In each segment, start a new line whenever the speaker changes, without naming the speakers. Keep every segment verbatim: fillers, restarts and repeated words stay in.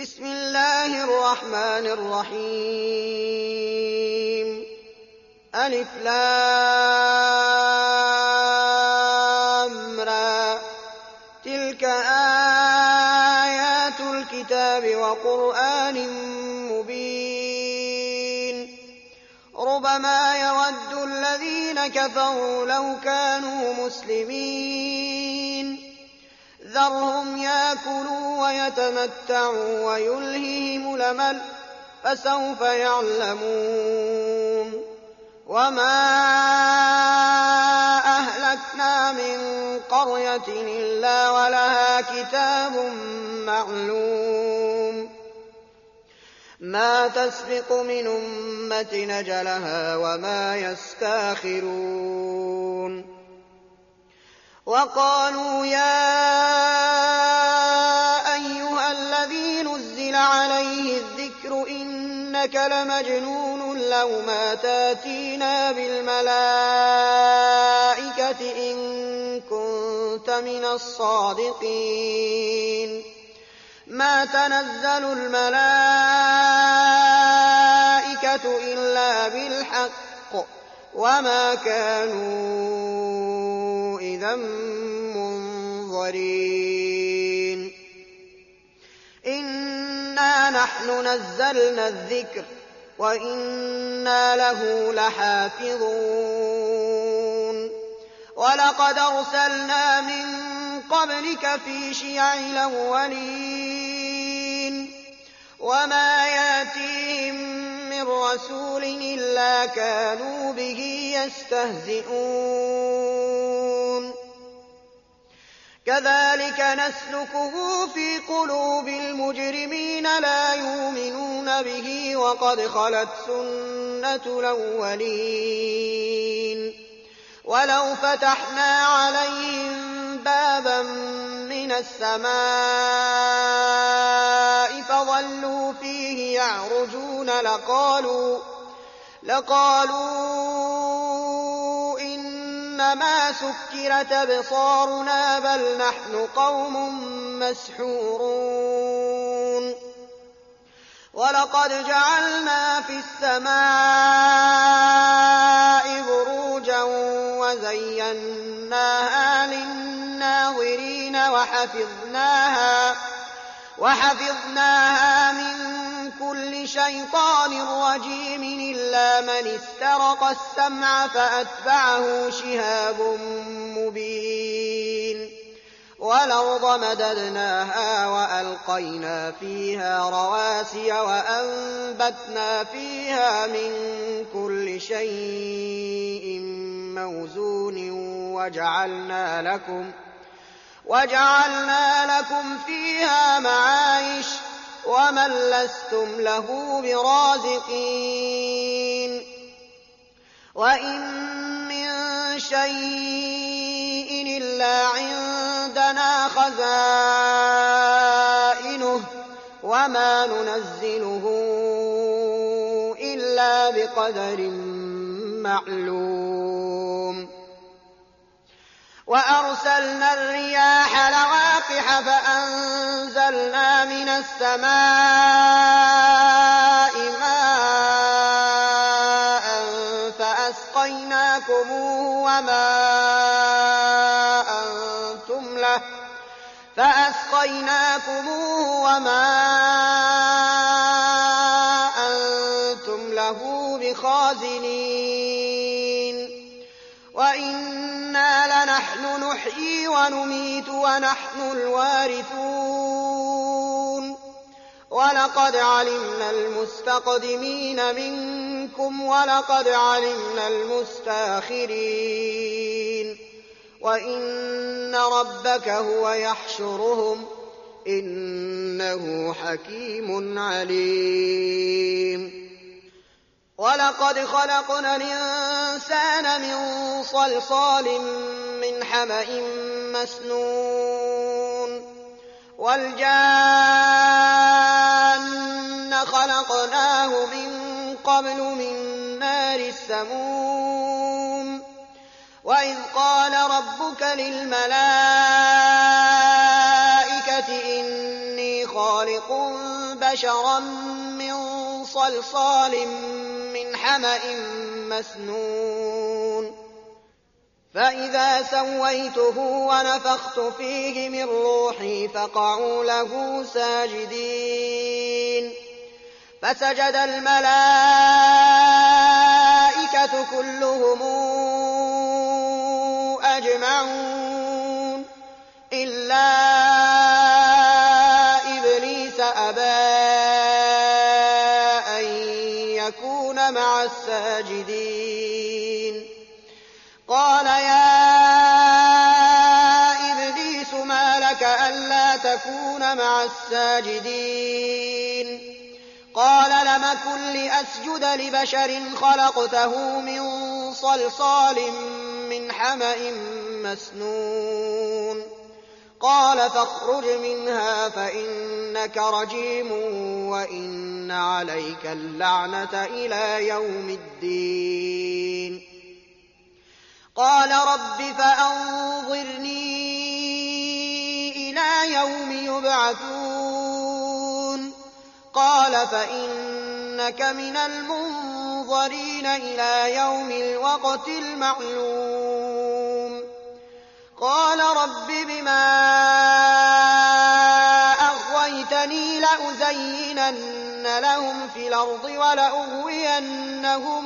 بسم الله الرحمن الرحيم ألف لام را تلك آيات الكتاب وقرآن مبين ربما يود الذين كفروا لو كانوا مسلمين ذرهم يأكلوا ويتمتعوا ويلههم الأمل فسوف يعلمون وما أهلكنا من قرية إلا ولها كتاب معلوم ما تسبق من أمة أجلها وما يستاخرون وقالوا يا أيها الذي نزل عليه الذكر إنك لمجنون لو ما تاتينا بالملائكة إن كنت من الصادقين ما تنزل الملائكة إلا بالحق وما كانوا إذا منظرين إنا نحن نزلنا الذكر وإنا له لحافظون ولقد أرسلنا من قبلك في شيع الأولين وما ياتيهم من رسول إلا كانوا به يستهزئون كذلك نسلكه في قلوب المجرمين لا يؤمنون به وقد خلت سنة الأولين ولو فتحنا عليهم بابا من السماء فظلوا فيه يعرجون لقالوا, لقالوا إنما سكرت أبصارنا بل نحن قوم مسحورون ولقد جعلنا في السماء بروجا وزيناها للناظرين وحفظناها, وحفظناها من كل شيطان رجيم إلا من استرق السمع فأتبعه شهاب مبين والأرض مددناها وألقينا فيها رواسي وأنبتنا فيها من كل شيء موزون وجعلنا لكم, وجعلنا لكم فيها معايش ومن لستم له برازقين وإن من شيء إلا عندنا خزائنه وما ننزله إلا بقدر معلوم وأرسلنا الرياح لواقح فأنزلنا من السماء ماء فأسقيناكموه وما أنتم له, فأسقيناكموه وما أنتم له بخازنين وإنا لنحن نحيي ونميت ونحن الوارثون ولقد علمنا المستقدمين منكم ولقد علمنا المستاخرين وإن ربك هو يحشرهم إنه حكيم عليم ولقد خلقنا الإنسان من صلصال من حمأ مسنون والجان خلقناه من قبل من نار السموم وإذ قال ربك للملائكة إني خالق خَلِقٌ بَشَرًا مِّن صَلْصَالٍ مِّنْ حَمَإٍ مَّسْنُونٍ فَإِذَا سَوَّيْتُهُ وَنَفَخْتُ فِيهِ مِن روحي فَقَعُوا لَهُ سَاجِدِينَ فَسَجَدَ الْمَلَائِكَةُ كُلُّهُمْ أَجْمَعُونَ إِلَّا إِبْلِيسَ أَبَىٰ أَن يَكُونَ مَعَ السَّاجِدِينَ قَالَ يَا إِبْلِيسُ مَا لَكَ أَلَّا تَكُونَ مَعَ السَّاجِدِينَ قَالَ لَمْ أَكُن لِّأَسْجُدَ لِبَشَرٍ خَلَقْتَهُ مِن صَلْصَالٍ مِّنْ حَمَإٍ مَّسْنُونٍ قَالَ فَاخْرُجْ مِنْهَا فَإِنَّكَ رَجِيمٌ وَإِنَّ عَلَيْكَ اللَّعْنَةَ إِلَىٰ يَوْمِ الدِّينِ قَالَ رَبِّ فَأَنظِرْنِي إِلَىٰ يَوْمِ يُبْعَثُونَ قَالَ فَإِنَّكَ مِنَ الْمُنظَرِينَ إِلَىٰ يَوْمِ الْوَقْتِ الْمَعْلُومِ قَالَ رَبِّ بِمَا أَغْوَيْتَنِي لَأُزَيِّنَنَّ لَهُمْ فِي الْأَرْضِ وَلَأُغْوِيَنَّهُمْ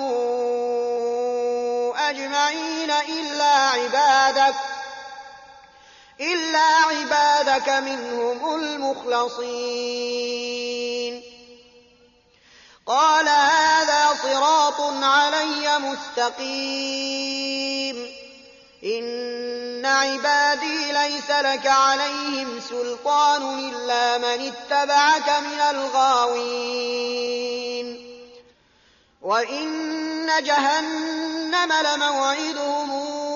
أَجْمَعِينَ إِلَّا عِبَادَكَ إِلَّا عِبَادَكَ مِنْهُمُ الْمُخْلَصِينَ قَالَ هَٰذَا صِرَاطٌ عَلَيَّ مُسْتَقِيمٌ إِنَّ عِبَادِي لَيْسَ لَكَ عَلَيْهِمْ سُلْطَانٌ إِلَّا مَنِ اتَّبَعَكَ مِنَ الْغَاوِينَ وَإِنَّ جَهَنَّمَ لَمَوْعِدُهُمْ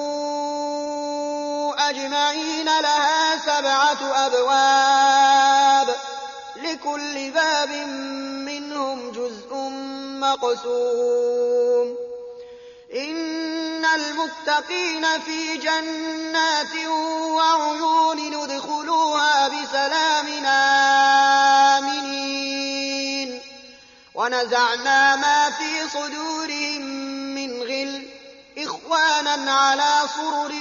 أَجْمَعِينَ لَهَا سَبْعَةُ أَبْوَابٍ لِكُلِّ بَابٍ مِّنْهُمْ جُزْءٌ مَّقْسُومٌ إِنَّ الْمُتَّقِينَ فِي جَنَّاتٍ وَعُيُونٍ ادْخُلُوهَا بِسَلَامٍ آمِنِينَ وَنَزَعْنَا مَا فِي صُدُورِهِم مِّنْ غِلٍّ إِخْوَانًا عَلَىٰ سُرُرٍ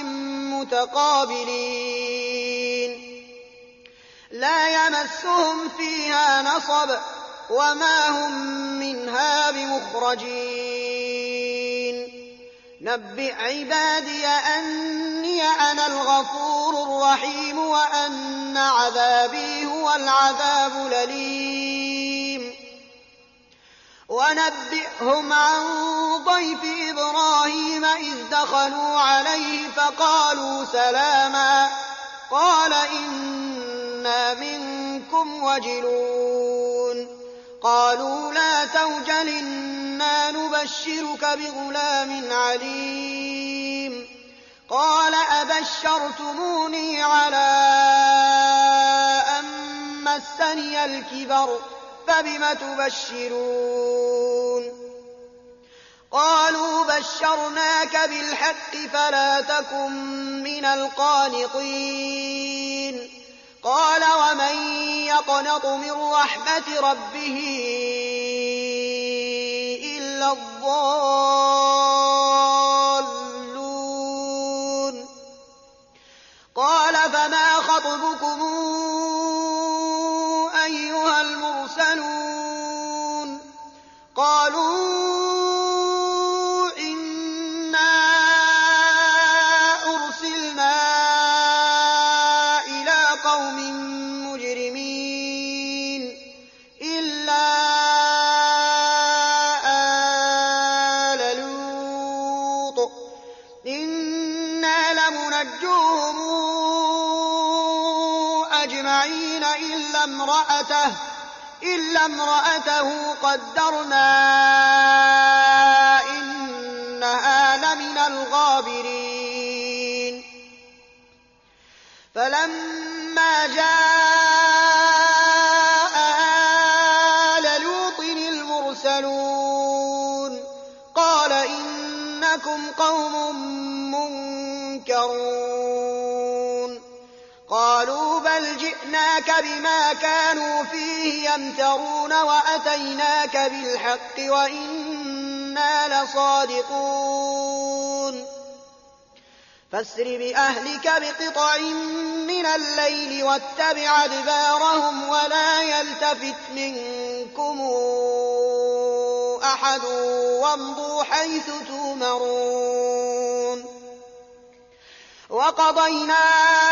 مُّتَقَابِلِينَ لَا يَمَسُّهُمْ فِيهَا نَصَبٌ وَمَا هُم مِّنْهَا بِمُخْرَجِينَ نَبِّئْ عِبَادِيَ أَنِّي أَنَا الْغَفُورُ الرَّحِيمُ وَأَنَّ عَذَابِي هُوَ الْعَذَابُ الْأَلِيمُ وَنَبِّئْهُمْ عَن ضَيْفِ إِبْرَاهِيمَ إِذْ دَخَلُوا عَلَيْهِ فَقَالُوا سَلَامًا قَالَ إِنَّا مِنكُمْ وَجِلُونَ قَالُوا لَا تَوْجَلْ إِنَّا نُبَشِّرُكَ بِغُلَامٍ عَلِيمٍ قَالَ أَبَشَّرْتُمُونِي عَلَىٰ أَن مَّسَّنِيَ الْكِبَرُ فَبِمَ تُبَشِّرُونَ قَالُوا بَشَّرْنَاكَ بِالْحَقِّ فَلَا تَكُن مِّنَ الْقَانِطِينَ قَالَ وَمَن يَقْنَطُ مِن رَّحْمَةِ رَبِّهِ إِلَّا الضَّالُّونَ قَالَ فَمَا خَطْبُكُمْ أَيُّهَا الْمُرْسَلُونَ قَالُوا إِلَّا امْرَأَتَهُ قَدَّرْنَا إِنَّهَا لَمِنَ الْغَابِرِينَ فَلَمَّا جَاءَ آلَ لُوطٍ الْمُرْسَلُونَ قَالَ إِنَّكُمْ قَوْمٌ مُّنكَرُونَ قَالُوا بَلْ جِئْنَاكَ وَأَخَذْنَاكَ بِمَا كَانُوا فِيهِ يَمْتَرُونَ وَأَتَيْنَاكَ بِالْحَقِّ وَإِنَّا لَصَادِقُونَ فَاسْرِ بِأَهْلِكَ بِقِطْعٍ مِّنَ اللَّيْلِ وَاتَّبِعْ أَدْبَارَهُمْ وَلَا يَلْتَفِتْ مِنكُمْ أَحَدٌ وَامْضُوا حَيْثُ تُؤْمَرُونَ وَقَضَيْنَا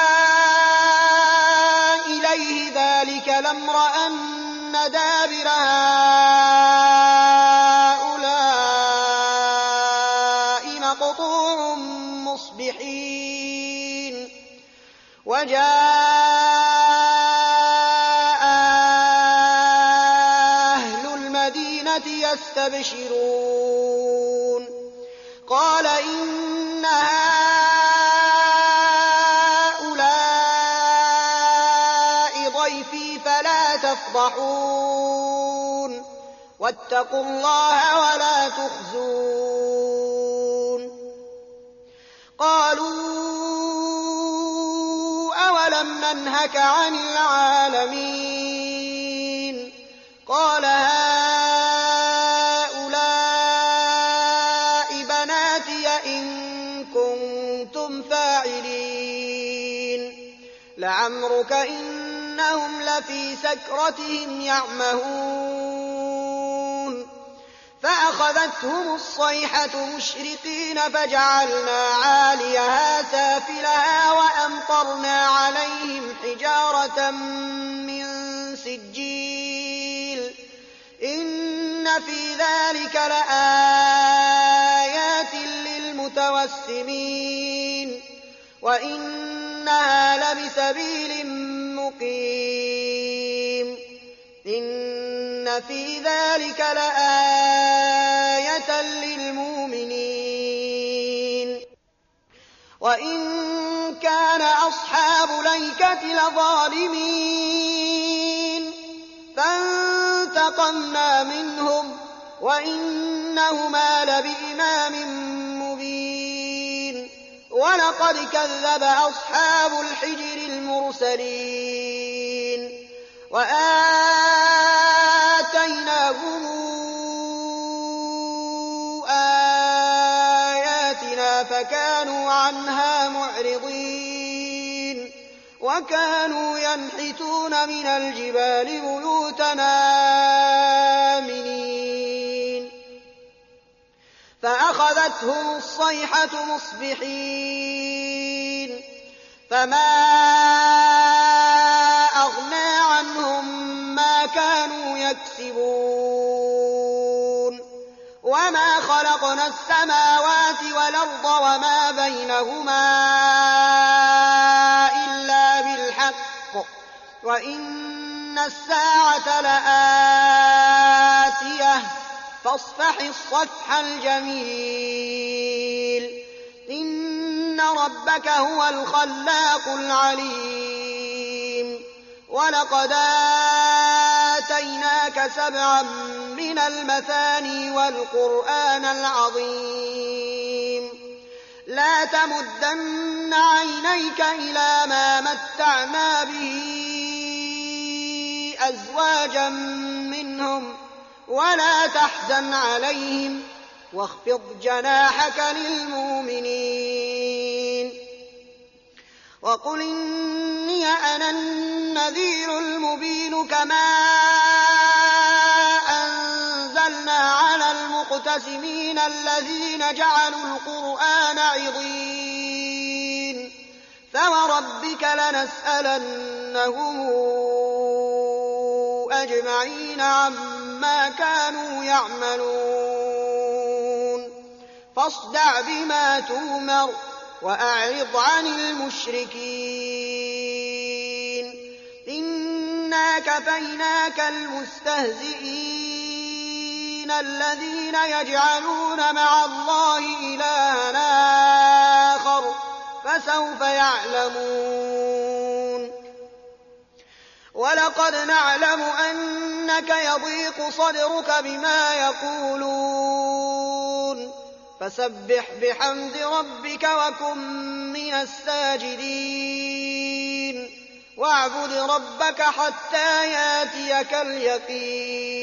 إِلَيْهِ ذَلِكَ الْأَمْرَ أَنَّ دَابِرَ هَٰؤُلَاءِ مَقْطُوعٌ مُّصْبِحِينَ وَجَاءَ أَهْلُ الْمَدِينَةِ يَسْتَبْشِرُونَ قَالَ إِنَّ هَٰؤُلَاءِ ضَيْفِي فَلَا تَفْضَحُونِ وَاتَّقُوا اللَّهَ وَلَا تُخْزُونِ قَالُوا أَوَلَمْ نَنْهَكَ عَنِ الْعَالَمِينَ قَالَ هَٰؤُلَاءِ بَنَاتِيَ إِن كُنتُمْ فَاعِلِينَ لَعَمْرُكَ إِنَّهُمْ لَفِي سَكْرَتِهِمْ يَعْمَهُونَ فَأَخَذَتْهُمُ الصَّيْحَةُ مُشْرِقِينَ فَجَعَلْنَا عَالِيَهَا سَافِلَهَا وَأَمْطَرْنَا عَلَيْهِمْ حِجَارَةً مِّن سِجِّيلٍ إِنَّ فِي ذَلِكَ لَآيَاتٍ لِّلْمُتَوَسِّمِينَ وَإِنَّهَا لَبِسَبِيلٍ مُّقِيمٍ إِنَّ فِي ذَلِكَ لَآيَةً لِّلْمُؤْمِنِينَ وَإِن كَانَ أَصْحَابُ الْأَيْكَةِ لَظَالِمِينَ فَانتَقَمْنَا مِنْهُمْ وَإِنَّهُمَا لَبِإِمَامٍ مُّبِينٍ وَلَقَدْ كَذَّبَ أَصْحَابُ الْحِجْرِ الْمُرْسَلِينَ وَآتَيْنَاهُمْ آيَاتِنَا فَكَانُوا عَنْهَا مُعْرِضِينَ وَكَانُوا يَنْحِتُونَ مِنَ الْجِبَالِ بُيُوتًا آمِنِينَ فَأَخَذَتْهُمُ الصَّيْحَةُ مُصْبِحِينَ فَمَا أَغْنَىٰ عَنْهُم مَّا كَانُوا يَكْسِبُونَ وَمَا خَلَقْنَا السَّمَاوَاتِ وَالْأَرْضَ وَمَا بَيْنَهُمَا إِلَّا بِالْحَقِّ وَإِنَّ السَّاعَةَ لَآتِيَةٌ فَاصْفَحِ الصَّفْحَ الْجَمِيلَ إِنَّ رَبَّكَ هُوَ الْخَلَّاقُ الْعَلِيمُ وَلَقَدْ آتَيْنَاكَ سَبْعًا مِّنَ الْمَثَانِي وَالْقُرْآنَ الْعَظِيمَ لَا تَمُدَّنَّ عَيْنَيْكَ إِلَىٰ مَا مَتَّعْنَا بِهِ أَزْوَاجًا مِّنْهُمْ وَلَا تَحْزَنْ عَلَيْهِمْ وَاخْفِضْ جَنَاحَكَ لِلْمُؤْمِنِينَ وَقُلْ إِنِّي أَنَا النَّذِيرُ الْمُبِينُ كَمَا أَنزَلْنَا عَلَى الْمُقْتَسِمِينَ الَّذِينَ جَعَلُوا الْقُرْآنَ عِضِينَ فَوَرَبِّكَ لَنَسْأَلَنَّهُمْ أَجْمَعِينَ عَمَّا كَانُوا يَعْمَلُونَ فاصدع بما تؤمر وأعرض عن المشركين إنا كفيناك المستهزئين الذين يجعلون مع الله إلها آخر فسوف يعلمون ولقد نعلم أنك يضيق صدرك بما يقولون فسبح بحمد ربك وكن من الساجدين واعبد ربك حتى ياتيك اليقين